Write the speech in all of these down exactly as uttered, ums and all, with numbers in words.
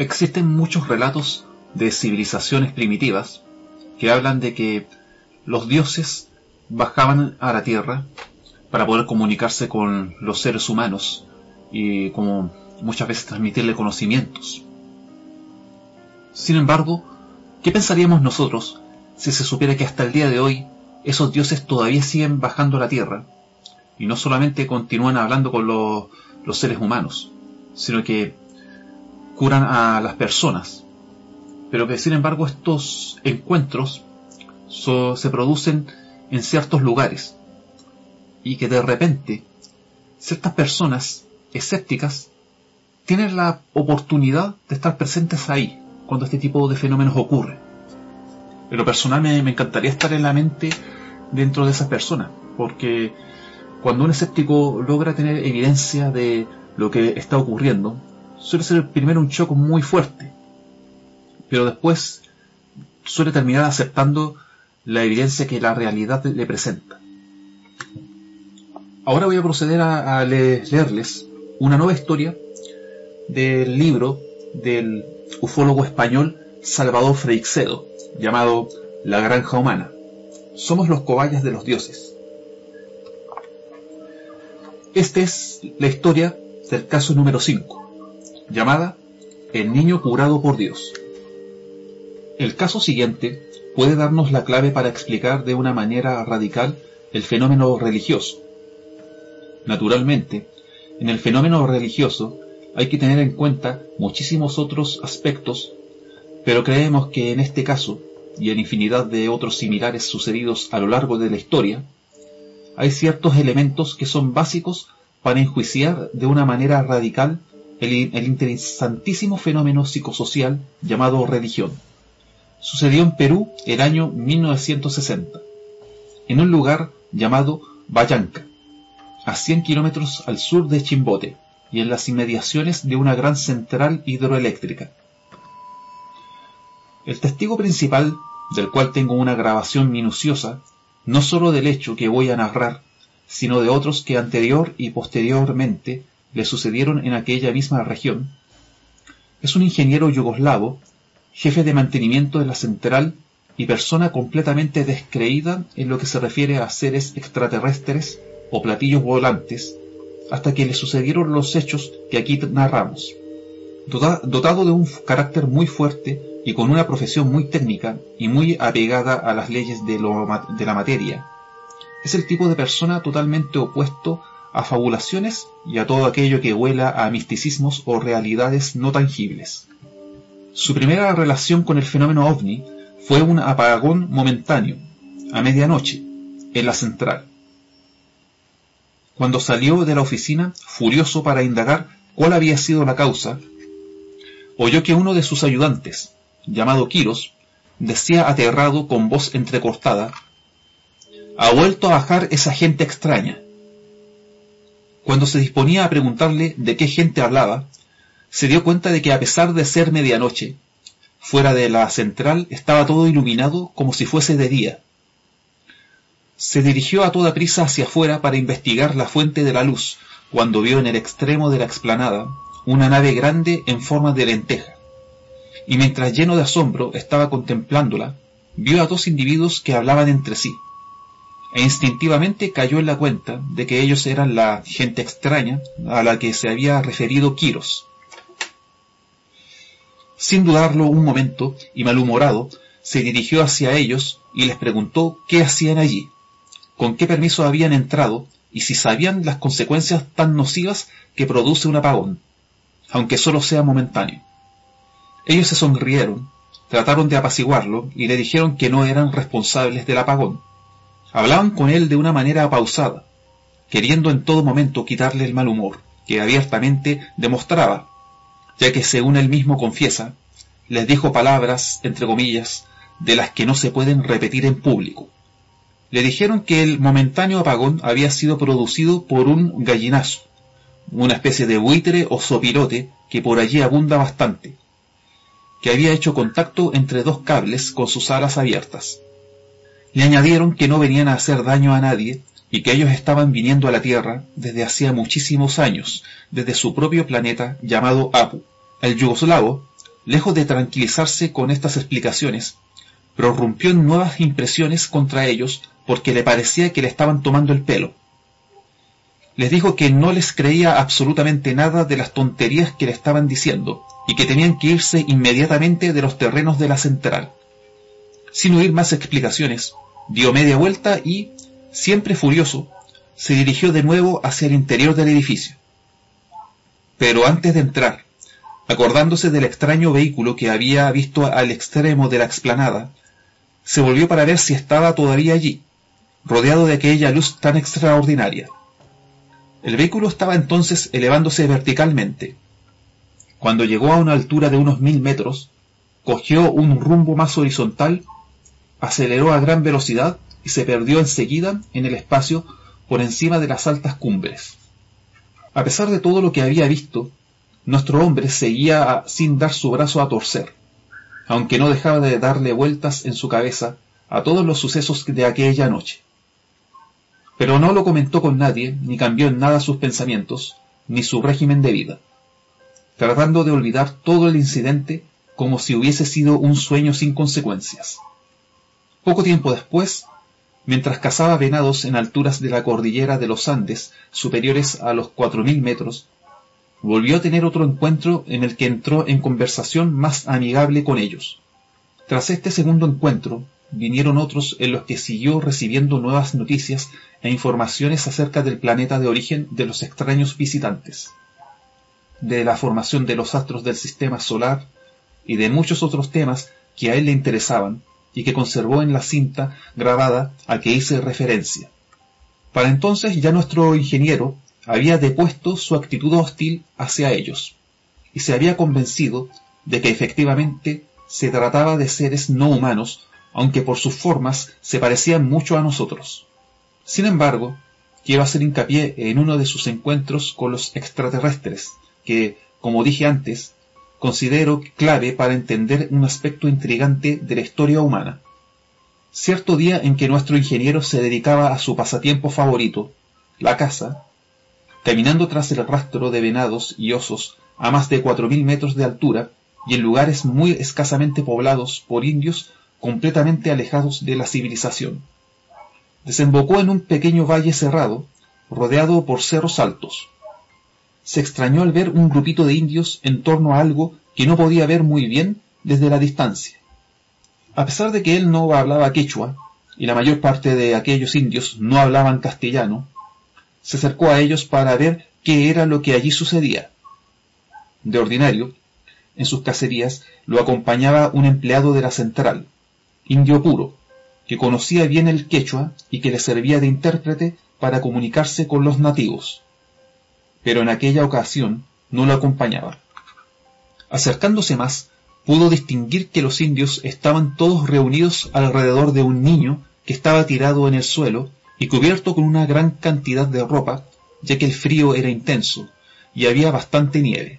Existen muchos relatos de civilizaciones primitivas que hablan de que los dioses bajaban a la tierra para poder comunicarse con los seres humanos y como muchas veces transmitirle conocimientos. Sin embargo, ¿qué pensaríamos nosotros si se supiera que hasta el día de hoy esos dioses todavía siguen bajando a la tierra y no solamente continúan hablando con los, los seres humanos, sino que curan a las personas, pero que sin embargo estos encuentros so, se producen en ciertos lugares y que de repente ciertas personas escépticas tienen la oportunidad de estar presentes ahí cuando este tipo de fenómenos ocurre? En lo personal me, me encantaría estar en la mente dentro de esas personas, porque cuando un escéptico logra tener evidencia de lo que está ocurriendo, suele ser primero un shock muy fuerte, pero después suele terminar aceptando la evidencia que la realidad le presenta. Ahora voy a proceder a, a leerles una nueva historia del libro del ufólogo español Salvador Freixedo, llamado La Granja Humana. Somos los cobayas de los dioses. Esta es la historia del caso número cinco, llamada El niño curado por Dios. El caso siguiente puede darnos la clave para explicar de una manera radical el fenómeno religioso. Naturalmente, en el fenómeno religioso hay que tener en cuenta muchísimos otros aspectos, pero creemos que en este caso, y en infinidad de otros similares sucedidos a lo largo de la historia, hay ciertos elementos que son básicos para enjuiciar de una manera radical el, el interesantísimo fenómeno psicosocial llamado religión. Sucedió en Perú el año mil novecientos sesenta, en un lugar llamado Vallanca, a cien kilómetros al sur de Chimbote y en las inmediaciones de una gran central hidroeléctrica. El testigo principal, del cual tengo una grabación minuciosa, no sólo del hecho que voy a narrar, sino de otros que anterior y posteriormente le sucedieron en aquella misma región, es un ingeniero yugoslavo, jefe de mantenimiento de la central y persona completamente descreída en lo que se refiere a seres extraterrestres o platillos volantes, hasta que le sucedieron los hechos que aquí narramos. Dotado de un carácter muy fuerte y con una profesión muy técnica y muy apegada a las leyes de, lo, de la materia, es el tipo de persona totalmente opuesto a fabulaciones y a todo aquello que huela a misticismos o realidades no tangibles. Su primera relación con el fenómeno ovni fue un apagón momentáneo, a medianoche, en la central. Cuando salió de la oficina, furioso para indagar cuál había sido la causa, oyó que uno de sus ayudantes, llamado Quiros, decía aterrado con voz entrecortada: «Ha vuelto a bajar esa gente extraña». Cuando se disponía a preguntarle de qué gente hablaba, se dio cuenta de que a pesar de ser medianoche, fuera de la central estaba todo iluminado como si fuese de día. Se dirigió a toda prisa hacia afuera para investigar la fuente de la luz, cuando vio en el extremo de la explanada una nave grande en forma de lenteja, y mientras lleno de asombro estaba contemplándola, vio a dos individuos que hablaban entre sí, e instintivamente cayó en la cuenta de que ellos eran la gente extraña a la que se había referido Quiros. Sin dudarlo un momento, y malhumorado, se dirigió hacia ellos y les preguntó qué hacían allí, con qué permiso habían entrado y si sabían las consecuencias tan nocivas que produce un apagón, aunque solo sea momentáneo. Ellos se sonrieron, trataron de apaciguarlo y le dijeron que no eran responsables del apagón. Hablaban con él de una manera pausada, queriendo en todo momento quitarle el mal humor que abiertamente demostraba, ya que según él mismo confiesa, les dijo palabras, entre comillas, de las que no se pueden repetir en público. Le dijeron que el momentáneo apagón había sido producido por un gallinazo, una especie de buitre o sopilote que por allí abunda bastante, que había hecho contacto entre dos cables con sus alas abiertas. Le añadieron que no venían a hacer daño a nadie y que ellos estaban viniendo a la Tierra desde hacía muchísimos años, desde su propio planeta llamado Apu. El yugoslavo lejos de tranquilizarse con estas explicaciones, prorrumpió en nuevas impresiones contra ellos porque le parecía que le estaban tomando el pelo. Les dijo que no les creía absolutamente nada de las tonterías que le estaban diciendo y que tenían que irse inmediatamente de los terrenos de la central. Sin oír más explicaciones, dio media vuelta y, siempre furioso, se dirigió de nuevo hacia el interior del edificio. Pero antes de entrar, acordándose del extraño vehículo que había visto al extremo de la explanada, se volvió para ver si estaba todavía allí, rodeado de aquella luz tan extraordinaria. El vehículo estaba entonces elevándose verticalmente. Cuando llegó a una altura de unos mil metros, cogió un rumbo más horizontal, aceleró a gran velocidad y se perdió enseguida en el espacio por encima de las altas cumbres. A pesar de todo lo que había visto, nuestro hombre seguía sin dar su brazo a torcer, aunque no dejaba de darle vueltas en su cabeza a todos los sucesos de aquella noche. Pero no lo comentó con nadie, ni cambió en nada sus pensamientos, ni su régimen de vida, tratando de olvidar todo el incidente como si hubiese sido un sueño sin consecuencias. Poco tiempo después, mientras cazaba venados en alturas de la cordillera de los Andes superiores a los cuatro mil metros, volvió a tener otro encuentro en el que entró en conversación más amigable con ellos. Tras este segundo encuentro, vinieron otros en los que siguió recibiendo nuevas noticias e informaciones acerca del planeta de origen de los extraños visitantes, de la formación de los astros del sistema solar y de muchos otros temas que a él le interesaban y que conservó en la cinta grabada a que hice referencia. Para entonces ya nuestro ingeniero había depuesto su actitud hostil hacia ellos, y se había convencido de que efectivamente se trataba de seres no humanos, aunque por sus formas se parecían mucho a nosotros. Sin embargo, quiero hacer hincapié en uno de sus encuentros con los extraterrestres, que, como dije antes, considero clave para entender un aspecto intrigante de la historia humana. Cierto día en que nuestro ingeniero se dedicaba a su pasatiempo favorito, la caza, caminando tras el rastro de venados y osos a más de cuatro mil metros de altura y en lugares muy escasamente poblados por indios completamente alejados de la civilización, desembocó en un pequeño valle cerrado, rodeado por cerros altos. Se extrañó al ver un grupito de indios en torno a algo que no podía ver muy bien desde la distancia. A pesar de que él no hablaba quechua, y la mayor parte de aquellos indios no hablaban castellano, se acercó a ellos para ver qué era lo que allí sucedía. De ordinario, en sus cacerías lo acompañaba un empleado de la central, indio puro, que conocía bien el quechua y que le servía de intérprete para comunicarse con los nativos. Pero en aquella ocasión no lo acompañaba. Acercándose más, pudo distinguir que los indios estaban todos reunidos alrededor de un niño que estaba tirado en el suelo y cubierto con una gran cantidad de ropa, ya que el frío era intenso y había bastante nieve.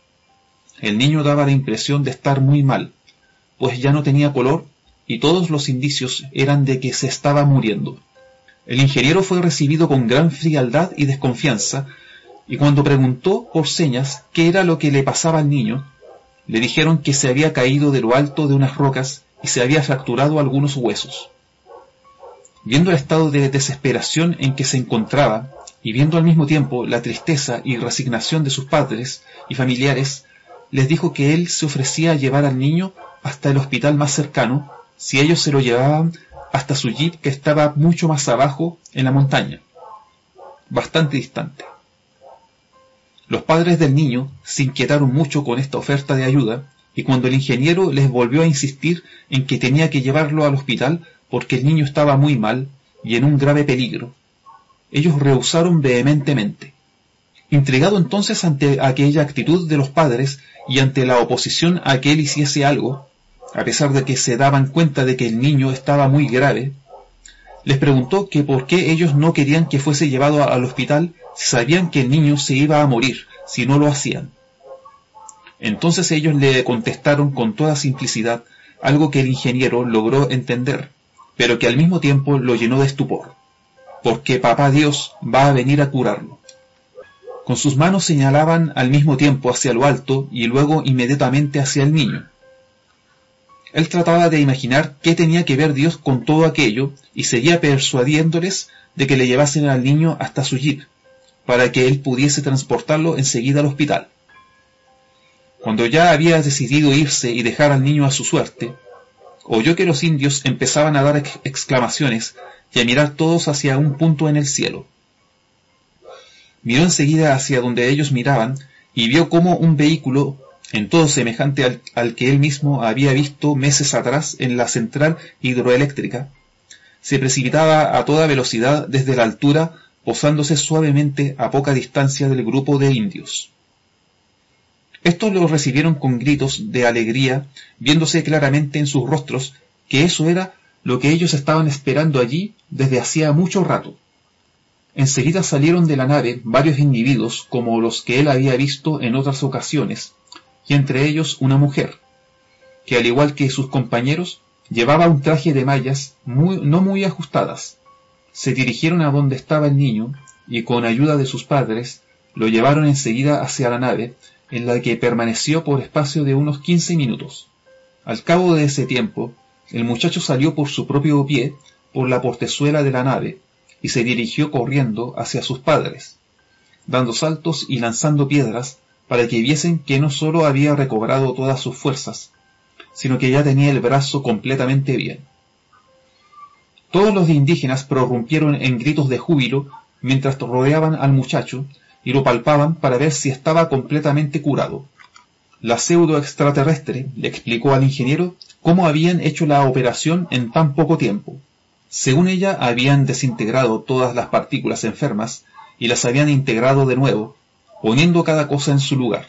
El niño daba la impresión de estar muy mal, pues ya no tenía color y todos los indicios eran de que se estaba muriendo. El ingeniero fue recibido con gran frialdad y desconfianza, y cuando preguntó por señas qué era lo que le pasaba al niño, le dijeron que se había caído de lo alto de unas rocas y se había fracturado algunos huesos. Viendo el estado de desesperación en que se encontraba, y viendo al mismo tiempo la tristeza y resignación de sus padres y familiares, les dijo que él se ofrecía a llevar al niño hasta el hospital más cercano, si ellos se lo llevaban hasta su jeep que estaba mucho más abajo en la montaña, bastante distante. Los padres del niño se inquietaron mucho con esta oferta de ayuda, y cuando el ingeniero les volvió a insistir en que tenía que llevarlo al hospital porque el niño estaba muy mal y en un grave peligro, ellos rehusaron vehementemente. Intrigado entonces ante aquella actitud de los padres y ante la oposición a que él hiciese algo, a pesar de que se daban cuenta de que el niño estaba muy grave, les preguntó que por qué ellos no querían que fuese llevado al hospital si sabían que el niño se iba a morir si no lo hacían. Entonces ellos le contestaron con toda simplicidad algo que el ingeniero logró entender, pero que al mismo tiempo lo llenó de estupor: porque papá Dios va a venir a curarlo. Con sus manos señalaban al mismo tiempo hacia lo alto y luego inmediatamente hacia el niño. Él trataba de imaginar qué tenía que ver Dios con todo aquello y seguía persuadiéndoles de que le llevasen al niño hasta su jeep, para que él pudiese transportarlo enseguida al hospital. Cuando ya había decidido irse y dejar al niño a su suerte, oyó que los indios empezaban a dar ex exclamaciones y a mirar todos hacia un punto en el cielo. Miró enseguida hacia donde ellos miraban y vio cómo un vehículo, en todo semejante al, al que él mismo había visto meses atrás en la central hidroeléctrica, se precipitaba a toda velocidad desde la altura, posándose suavemente a poca distancia del grupo de indios. Estos lo recibieron con gritos de alegría, viéndose claramente en sus rostros que eso era lo que ellos estaban esperando allí desde hacía mucho rato. Enseguida salieron de la nave varios individuos como los que él había visto en otras ocasiones, y entre ellos una mujer, que al igual que sus compañeros, llevaba un traje de mallas muy, no muy ajustadas. Se dirigieron a donde estaba el niño, y con ayuda de sus padres, lo llevaron enseguida hacia la nave, en la que permaneció por espacio de unos quince minutos. Al cabo de ese tiempo, el muchacho salió por su propio pie, por la portezuela de la nave, y se dirigió corriendo hacia sus padres, dando saltos y lanzando piedras para que viesen que no sólo había recobrado todas sus fuerzas, sino que ya tenía el brazo completamente bien. Todos los indígenas prorrumpieron en gritos de júbilo mientras rodeaban al muchacho y lo palpaban para ver si estaba completamente curado. La pseudo extraterrestre le explicó al ingeniero cómo habían hecho la operación en tan poco tiempo. Según ella, habían desintegrado todas las partículas enfermas y las habían integrado de nuevo, poniendo cada cosa en su lugar.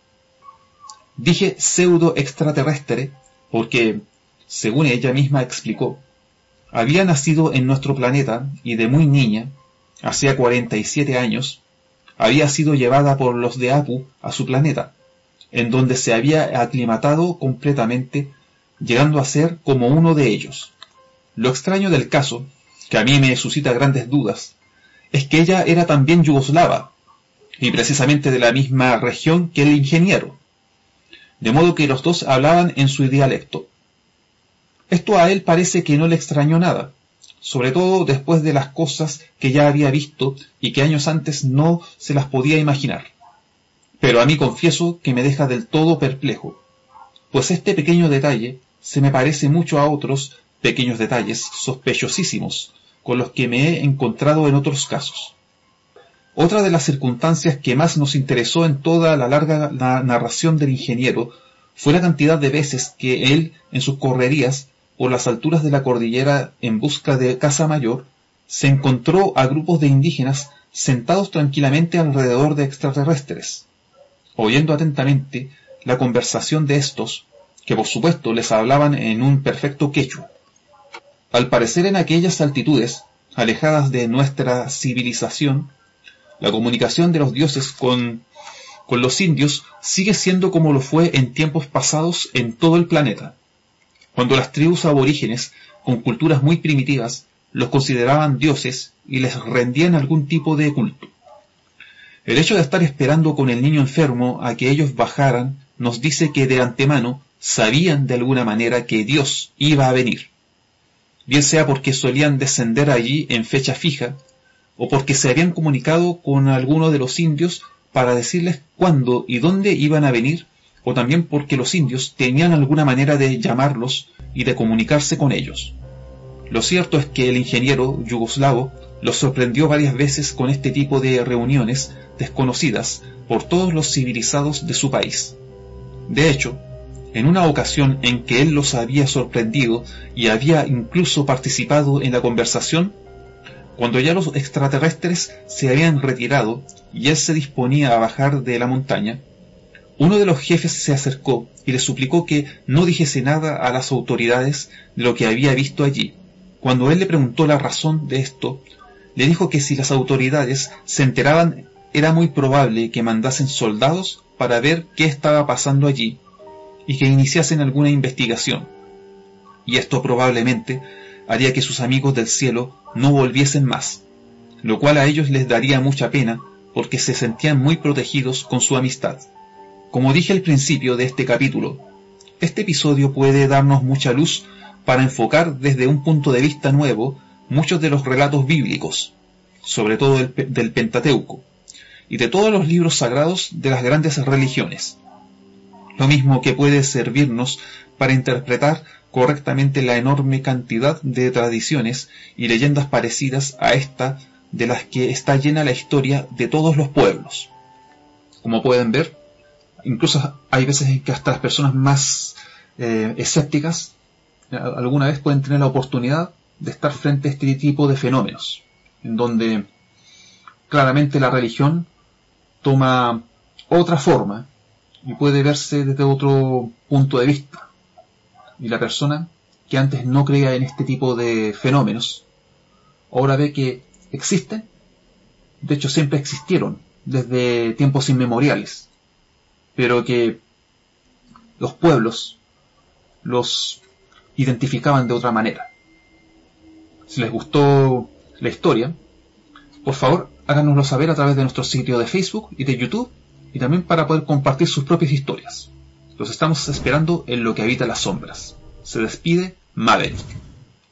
Dije pseudo extraterrestre porque, según ella misma explicó, había nacido en nuestro planeta y de muy niña, hacía cuarenta y siete años, había sido llevada por los de Apu a su planeta, en donde se había aclimatado completamente, llegando a ser como uno de ellos. Lo extraño del caso, que a mí me suscita grandes dudas, es que ella era también yugoslava, y precisamente de la misma región que el ingeniero, de modo que los dos hablaban en su dialecto. Esto a él parece que no le extrañó nada, sobre todo después de las cosas que ya había visto y que años antes no se las podía imaginar. Pero a mí confieso que me deja del todo perplejo, pues este pequeño detalle se me parece mucho a otros pequeños detalles sospechosísimos con los que me he encontrado en otros casos. Otra de las circunstancias que más nos interesó en toda la larga la narración del ingeniero fue la cantidad de veces que él, en sus correrías por las alturas de la cordillera en busca de Casa Mayor, se encontró a grupos de indígenas sentados tranquilamente alrededor de extraterrestres, oyendo atentamente la conversación de estos, que por supuesto les hablaban en un perfecto quechua. Al parecer en aquellas altitudes, alejadas de nuestra civilización, la comunicación de los dioses con, con los indios sigue siendo como lo fue en tiempos pasados en todo el planeta, cuando las tribus aborígenes, con culturas muy primitivas, los consideraban dioses y les rendían algún tipo de culto. El hecho de estar esperando con el niño enfermo a que ellos bajaran nos dice que de antemano sabían de alguna manera que Dios iba a venir, bien sea porque solían descender allí en fecha fija, o porque se habían comunicado con alguno de los indios para decirles cuándo y dónde iban a venir, o también porque los indios tenían alguna manera de llamarlos y de comunicarse con ellos. Lo cierto es que el ingeniero yugoslavo los sorprendió varias veces con este tipo de reuniones desconocidas por todos los civilizados de su país. De hecho, en una ocasión en que él los había sorprendido y había incluso participado en la conversación, cuando ya los extraterrestres se habían retirado y él se disponía a bajar de la montaña, uno de los jefes se acercó y le suplicó que no dijese nada a las autoridades de lo que había visto allí. Cuando él le preguntó la razón de esto, le dijo que si las autoridades se enteraban era muy probable que mandasen soldados para ver qué estaba pasando allí y que iniciasen alguna investigación, y esto probablemente haría que sus amigos del cielo no volviesen más, lo cual a ellos les daría mucha pena, porque se sentían muy protegidos con su amistad. Como dije al principio de este capítulo, este episodio puede darnos mucha luz para enfocar desde un punto de vista nuevo muchos de los relatos bíblicos, sobre todo del, del Pentateuco, y de todos los libros sagrados de las grandes religiones. Lo mismo que puede servirnos para interpretar correctamente la enorme cantidad de tradiciones y leyendas parecidas a esta de las que está llena la historia de todos los pueblos. Como pueden ver, incluso hay veces en que hasta las personas más eh, escépticas alguna vez pueden tener la oportunidad de estar frente a este tipo de fenómenos, en donde claramente la religión toma otra forma y puede verse desde otro punto de vista. Y la persona que antes no creía en este tipo de fenómenos, ahora ve que existen, de hecho siempre existieron, desde tiempos inmemoriales, pero que los pueblos los identificaban de otra manera. Si les gustó la historia, por favor háganoslo saber a través de nuestro sitio de Facebook y de YouTube, y también para poder compartir sus propias historias. Los estamos esperando en Lo que habita las sombras. Se despide Maverick.